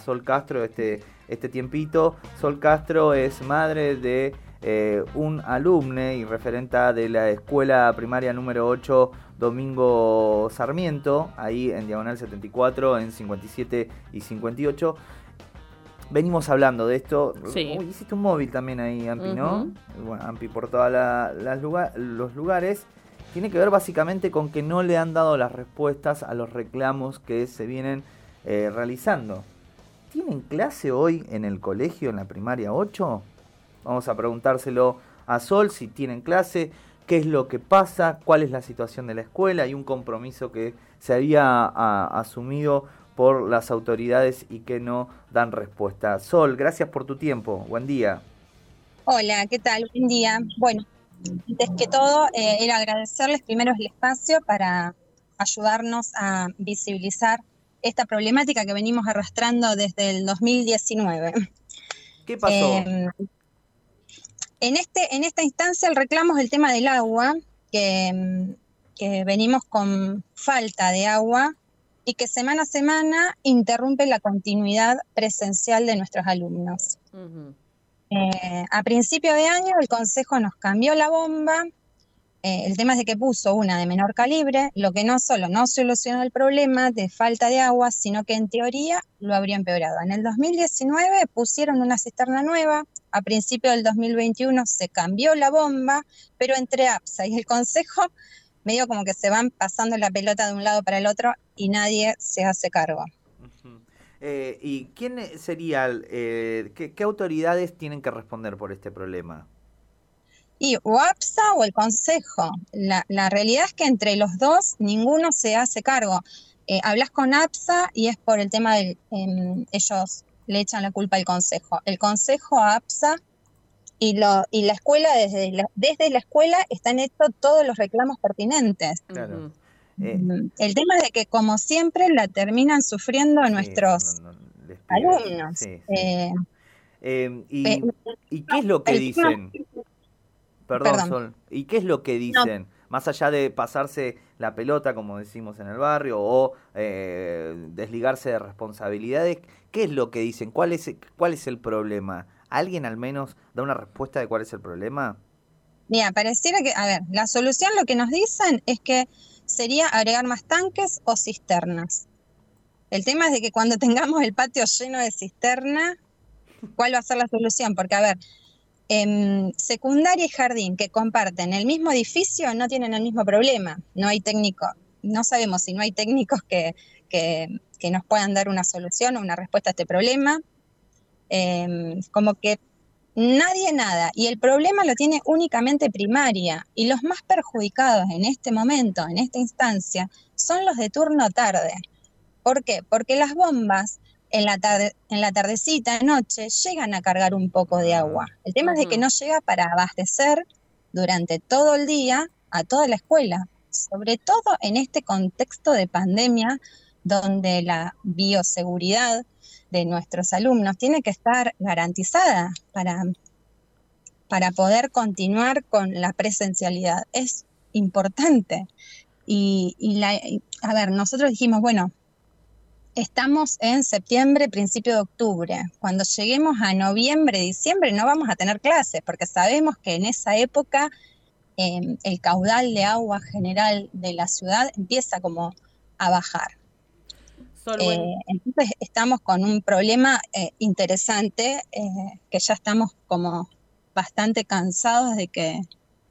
Sol Castro este tiempito. Sol Castro es madre de un alumne y referenta de la escuela primaria número 8 Domingo Sarmiento, ahí en Diagonal 74, en 57 y 58. Venimos hablando de esto. Sí. Hiciste un móvil también ahí, Ampi, ¿no? Bueno, Ampi por todos los lugares. Tiene que ver básicamente con que no le han dado las respuestas a los reclamos que se vienen realizando. ¿Tienen clase hoy en el colegio, en la primaria 8? Vamos a preguntárselo a Sol si tienen clase, qué es lo que pasa, cuál es la situación de la escuela. Hay un compromiso que se había asumido por las autoridades y que no dan respuesta. Sol, gracias por tu tiempo. Buen día. Hola, ¿qué tal? Buen día. Bueno, antes que todo, era agradecerles primero el espacio para ayudarnos a visibilizar esta problemática que venimos arrastrando desde el 2019. ¿Qué pasó? En esta instancia el reclamo es el tema del agua, que venimos con falta de agua y que semana a semana interrumpe la continuidad presencial de nuestros alumnos. A principio de año el Consejo nos cambió la bomba. El tema es de que puso una de menor calibre, lo que no solo no solucionó el problema de falta de agua, sino que en teoría lo habría empeorado. En el 2019 pusieron una cisterna nueva, a principio del 2021 se cambió la bomba, pero entre APSA y el Consejo medio como que se van pasando la pelota de un lado para el otro y nadie se hace cargo. ¿Y quién sería, qué autoridades tienen que responder por este problema? Y o APSA o el Consejo. La realidad es que entre los dos ninguno se hace cargo. Hablas con APSA y es por el tema del... ellos le echan la culpa al Consejo. El Consejo a APSA y la escuela, desde la escuela están hechos todos los reclamos pertinentes. Claro. El tema es de que, como siempre, la terminan sufriendo nuestros alumnos. Sí. ¿Y qué es lo que dicen? Perdón, Sol. ¿Y qué es lo que dicen? No. Más allá de pasarse la pelota, como decimos en el barrio, o desligarse de responsabilidades, ¿qué es lo que dicen? ¿Cuál es el problema? ¿Alguien al menos da una respuesta de cuál es el problema? Mira, pareciera que, la solución lo que nos dicen es que sería agregar más tanques o cisternas. El tema es de que cuando tengamos el patio lleno de cisterna, ¿cuál va a ser la solución? Porque, secundaria y jardín que comparten el mismo edificio no tienen el mismo problema. No hay técnico, no sabemos si no hay técnicos que nos puedan dar una solución o una respuesta a este problema. Como que nadie nada. Y el problema lo tiene únicamente primaria. Y los más perjudicados en este momento, en esta instancia, son los de turno tarde. ¿Por qué? Porque las bombas en la tardecita, noche, llegan a cargar un poco de agua. El tema es de que no llega para abastecer durante todo el día a toda la escuela, sobre todo en este contexto de pandemia, donde la bioseguridad de nuestros alumnos tiene que estar garantizada para poder continuar con la presencialidad. Es importante. Nosotros dijimos, bueno, estamos en septiembre, principio de octubre. Cuando lleguemos a noviembre, diciembre, no vamos a tener clases, porque sabemos que en esa época el caudal de agua general de la ciudad empieza como a bajar. Entonces estamos con un problema interesante, que ya estamos como bastante cansados de que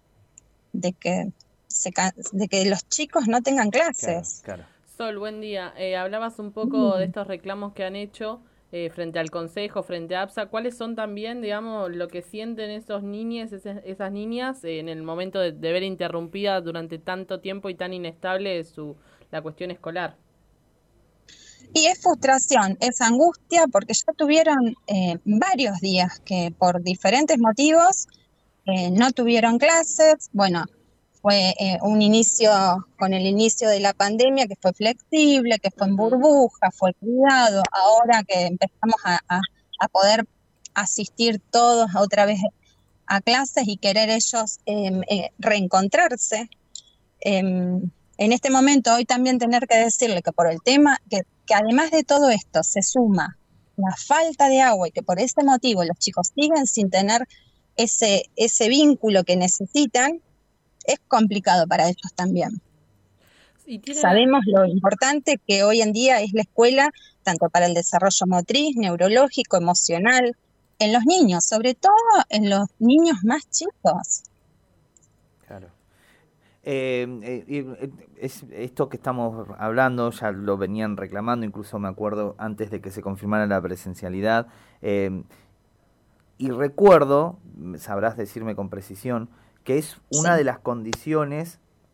los chicos no tengan clases. Claro. Sol, buen día. Hablabas un poco de estos reclamos que han hecho frente al Consejo, frente a APSA. ¿Cuáles son también, digamos, lo que sienten esos niños, esas niñas, en el momento de ver interrumpida durante tanto tiempo y tan inestable la cuestión escolar? Y es frustración, es angustia, porque ya tuvieron varios días que por diferentes motivos no tuvieron clases. Bueno, fue un inicio con el inicio de la pandemia que fue flexible, que fue en burbuja, fue cuidado. Ahora que empezamos a poder asistir todos otra vez a clases y querer ellos reencontrarse. En este momento, hoy también tener que decirle que por el tema, que además de todo esto se suma la falta de agua y que por ese motivo los chicos siguen sin tener ese vínculo que necesitan, es complicado para ellos también. Sabemos lo importante que hoy en día es la escuela, tanto para el desarrollo motriz, neurológico, emocional, en los niños, sobre todo en los niños más chicos. Claro. Esto que estamos hablando ya lo venían reclamando, incluso me acuerdo antes de que se confirmara la presencialidad, y recuerdo, sabrás decirme con precisión, que es una de las condiciones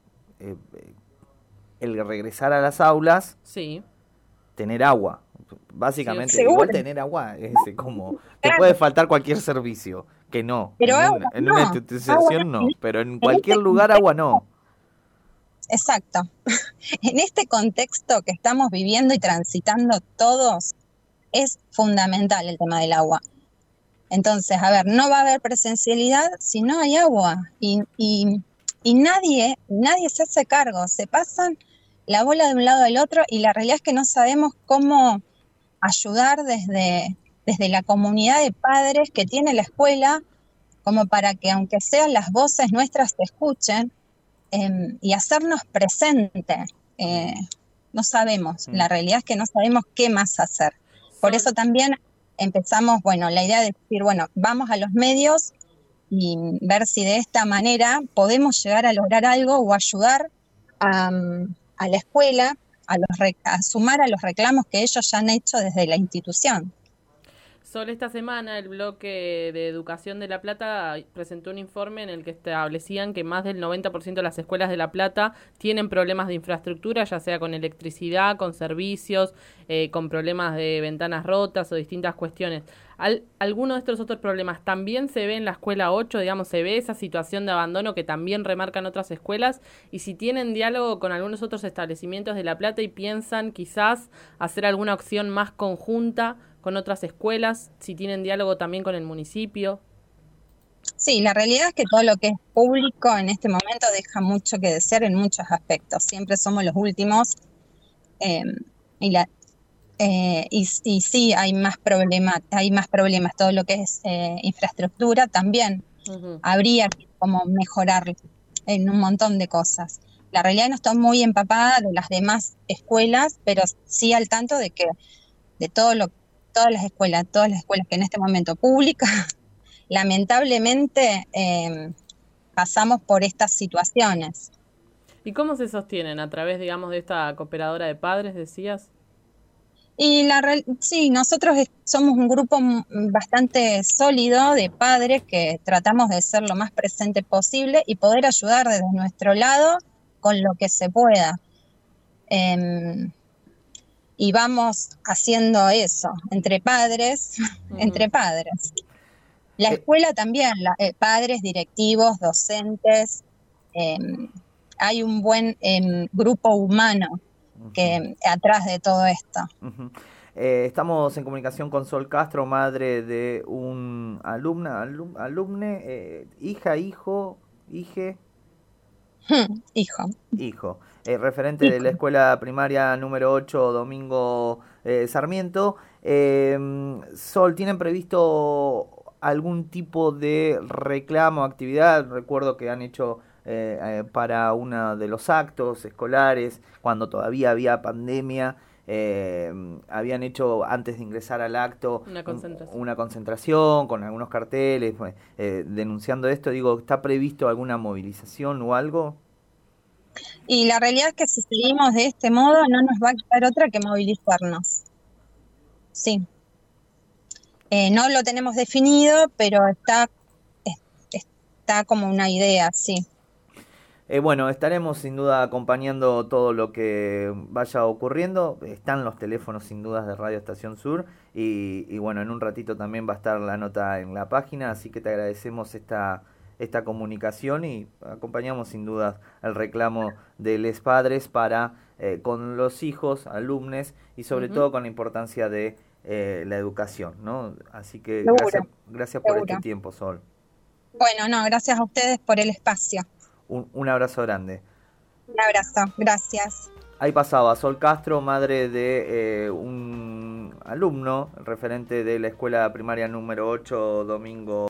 el regresar a las aulas, tener agua. Básicamente, igual tener agua es como, te puede faltar cualquier servicio, que no, pero en una institución no, pero en cualquier lugar agua no. Exacto. En este contexto que estamos viviendo y transitando todos, es fundamental el tema del agua. Entonces, a ver, no va a haber presencialidad si no hay agua y nadie se hace cargo, se pasan la bola de un lado al otro y la realidad es que no sabemos cómo ayudar desde la comunidad de padres que tiene la escuela, como para que aunque sean las voces nuestras se escuchen y hacernos presentes. No sabemos, la realidad es que no sabemos qué más hacer. Por eso también empezamos, la idea de decir, vamos a los medios y ver si de esta manera podemos llegar a lograr algo o ayudar a la escuela a sumar a los reclamos que ellos ya han hecho desde la institución. Sol, esta semana el bloque de Educación de La Plata presentó un informe en el que establecían que más del 90% de las escuelas de La Plata tienen problemas de infraestructura, ya sea con electricidad, con servicios, con problemas de ventanas rotas o distintas cuestiones. ¿Alguno de estos otros problemas también se ve en la escuela 8? Digamos, se ve esa situación de abandono que también remarcan otras escuelas, y si tienen diálogo con algunos otros establecimientos de La Plata y piensan quizás hacer alguna acción más conjunta con otras escuelas, si tienen diálogo también con el municipio. Sí, la realidad es que todo lo que es público en este momento deja mucho que desear en muchos aspectos. Siempre somos los últimos y sí hay más problemas. Todo lo que es infraestructura también habría que como mejorar en un montón de cosas. La realidad no estoy muy empapada de las demás escuelas, pero sí al tanto de que de todas las escuelas que en este momento públicas, lamentablemente pasamos por estas situaciones. ¿Y cómo se sostienen? ¿A través, digamos, de esta cooperadora de padres, decías? Y sí, nosotros somos un grupo bastante sólido de padres que tratamos de ser lo más presente posible y poder ayudar desde nuestro lado con lo que se pueda. Y vamos haciendo eso, entre padres. La escuela también, padres, directivos, docentes, hay un buen grupo humano que atrás de todo esto. Estamos en comunicación con Sol Castro, madre de un alumne, hija, hijo, hije. Hijo. Referente de la escuela primaria número 8, Domingo Sarmiento. Sol, ¿tienen previsto algún tipo de reclamo, actividad? Recuerdo que han hecho para uno de los actos escolares, cuando todavía había pandemia, habían hecho antes de ingresar al acto una concentración con algunos carteles denunciando esto. Digo, ¿está previsto alguna movilización o algo? Y la realidad es que si seguimos de este modo no nos va a quedar otra que movilizarnos. Sí. No lo tenemos definido, pero está como una idea, sí. Bueno, estaremos sin duda acompañando todo lo que vaya ocurriendo. Están los teléfonos sin dudas de Radio Estación Sur y bueno, en un ratito también va a estar la nota en la página, así que te agradecemos esta comunicación y acompañamos sin duda el reclamo de los padres para con los hijos, alumnos y sobre todo con la importancia de la educación, ¿no? Así que gracias por este tiempo, Sol. Bueno, gracias a ustedes por el espacio. Un abrazo grande. Un abrazo, gracias. Ahí pasaba Sol Castro, madre de un alumno, referente de la escuela primaria número 8, Domingo